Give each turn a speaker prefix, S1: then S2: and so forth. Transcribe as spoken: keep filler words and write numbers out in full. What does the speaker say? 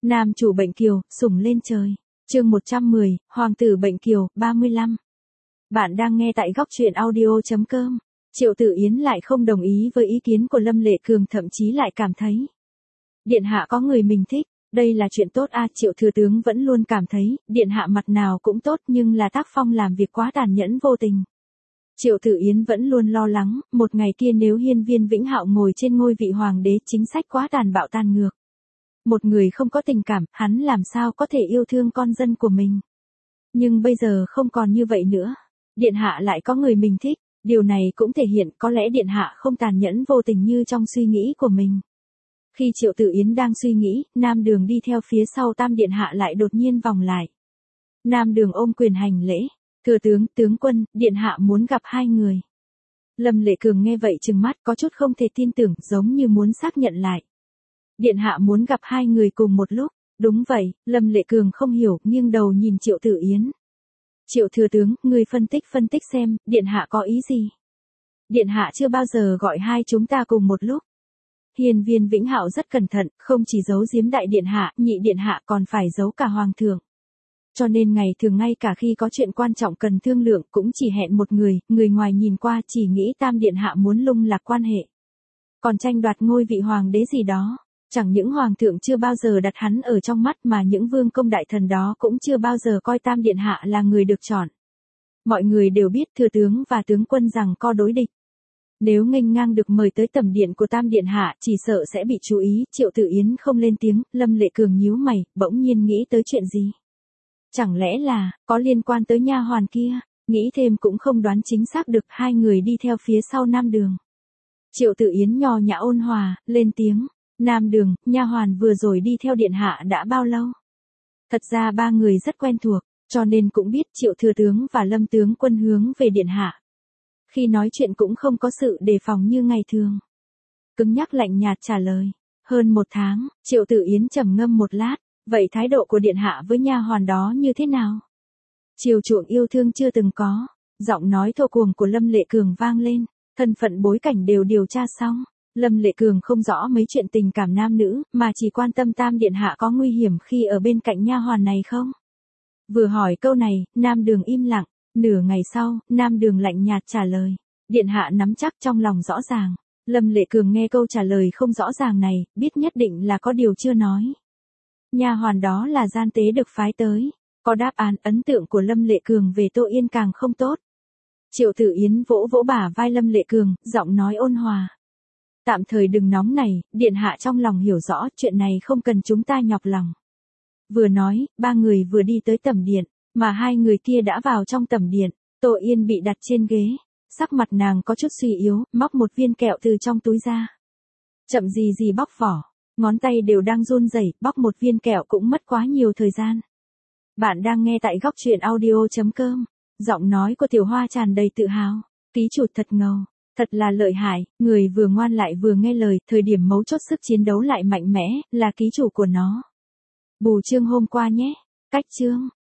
S1: Nam chủ bệnh kiều, sủng lên trời. Chương một trăm mười, Hoàng tử bệnh kiều, ba mươi lăm. Bạn đang nghe tại góc truyện audio chấm com. Triệu Tử Yến lại không đồng ý với ý kiến của Lâm Lệ Cường, thậm chí lại cảm thấy điện hạ có người mình thích, đây là chuyện tốt a. À, Triệu thừa tướng vẫn luôn cảm thấy điện hạ mặt nào cũng tốt, nhưng là tác phong làm việc quá tàn nhẫn vô tình. Triệu Tử Yến vẫn luôn lo lắng, một ngày kia nếu Hiên Viên Vĩnh Hạo ngồi trên ngôi vị hoàng đế, chính sách quá tàn bạo tàn ngược. Một người không có tình cảm, hắn làm sao có thể yêu thương con dân của mình. Nhưng bây giờ không còn như vậy nữa. Điện hạ lại có người mình thích, điều này cũng thể hiện có lẽ điện hạ không tàn nhẫn vô tình như trong suy nghĩ của mình. Khi Triệu Tử Yến đang suy nghĩ, Nam Đường đi theo phía sau Tam điện hạ lại đột nhiên vòng lại. Nam Đường ôm quyền hành lễ, thừa tướng, tướng quân, điện hạ muốn gặp hai người. Lâm Lệ Cường nghe vậy trừng mắt, có chút không thể tin tưởng, giống như muốn xác nhận lại. Điện hạ muốn gặp hai người cùng một lúc. Đúng vậy, Lâm Lệ Cường không hiểu, nghiêng đầu nhìn Triệu Tử Yến. Triệu thừa tướng, người phân tích phân tích xem, điện hạ có ý gì? Điện hạ chưa bao giờ gọi hai chúng ta cùng một lúc. Hiên Viên Vĩnh Hạo rất cẩn thận, không chỉ giấu giếm đại điện hạ, nhị điện hạ còn phải giấu cả hoàng thượng. Cho nên ngày thường ngay cả khi có chuyện quan trọng cần thương lượng cũng chỉ hẹn một người, người ngoài nhìn qua chỉ nghĩ Tam điện hạ muốn lung lạc quan hệ. Còn tranh đoạt ngôi vị hoàng đế gì đó. Chẳng những hoàng thượng chưa bao giờ đặt hắn ở trong mắt, mà những vương công đại thần đó cũng chưa bao giờ coi Tam điện hạ là người được chọn. Mọi người đều biết thừa tướng và tướng quân rằng co đối địch. Nếu nghênh ngang được mời tới tẩm điện của Tam điện hạ, chỉ sợ sẽ bị chú ý. Triệu Tử Yến không lên tiếng, Lâm Lệ Cường nhíu mày, bỗng nhiên nghĩ tới chuyện gì. Chẳng lẽ là có liên quan tới nha hoàn kia? Nghĩ thêm cũng không đoán chính xác được. Hai người đi theo phía sau Nam Đường. Triệu Tử Yến nho nhã ôn hòa lên tiếng. Nam Đường, nha hoàn vừa rồi đi theo điện hạ đã bao lâu? Thật ra ba người rất quen thuộc, cho nên cũng biết Triệu thừa tướng và Lâm tướng quân hướng về điện hạ. Khi nói chuyện cũng không có sự đề phòng như ngày thường. Cứng nhắc lạnh nhạt trả lời. Hơn một tháng, Triệu Tử Yến trầm ngâm một lát. Vậy thái độ của điện hạ với nha hoàn đó như thế nào? Chiều chuộng yêu thương chưa từng có. Giọng nói thô cuồng của Lâm Lệ Cường vang lên. Thân phận bối cảnh đều điều tra xong. Lâm Lệ Cường không rõ mấy chuyện tình cảm nam nữ, mà chỉ quan tâm Tam điện hạ có nguy hiểm khi ở bên cạnh nha hoàn này không? Vừa hỏi câu này, Nam Đường im lặng, nửa ngày sau, Nam Đường lạnh nhạt trả lời. Điện hạ nắm chắc trong lòng rõ ràng. Lâm Lệ Cường nghe câu trả lời không rõ ràng này, biết nhất định là có điều chưa nói. Nha hoàn đó là gian tế được phái tới. Có đáp án, ấn tượng của Lâm Lệ Cường về Tô Yên càng không tốt. Triệu Tử Yến vỗ vỗ bả vai Lâm Lệ Cường, giọng nói ôn hòa. Tạm thời đừng nóng này, điện hạ trong lòng hiểu rõ, chuyện này không cần chúng ta nhọc lòng. Vừa nói, ba người vừa đi tới tẩm điện, mà hai người kia đã vào trong tẩm điện. Tô Yên bị đặt trên ghế, sắc mặt nàng có chút suy yếu, móc một viên kẹo từ trong túi ra. Chậm gì gì bóc vỏ, ngón tay đều đang run rẩy, bóc một viên kẹo cũng mất quá nhiều thời gian. Bạn đang nghe tại góc truyện audio chấm com, giọng nói của Tiểu Hoa tràn đầy tự hào. Ký chủ thật ngầu. Thật là lợi hại, người vừa ngoan lại vừa nghe lời, thời điểm mấu chốt sức chiến đấu lại mạnh mẽ, là ký chủ của nó. Bù chương hôm qua nhé. Cách chương.